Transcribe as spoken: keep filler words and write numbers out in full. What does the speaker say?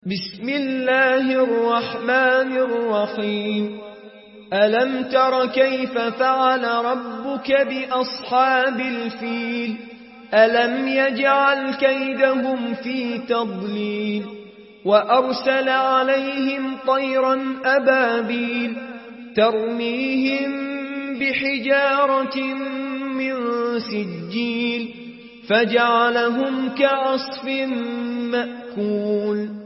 بسم الله الرحمن الرحيم. ألم تر كيف فعل ربك بأصحاب الفيل؟ ألم يجعل كيدهم في تضليل وأرسل عليهم طيرا أبابيل ترميهم بحجارة من سجيل فجعلهم كعصف مأكول.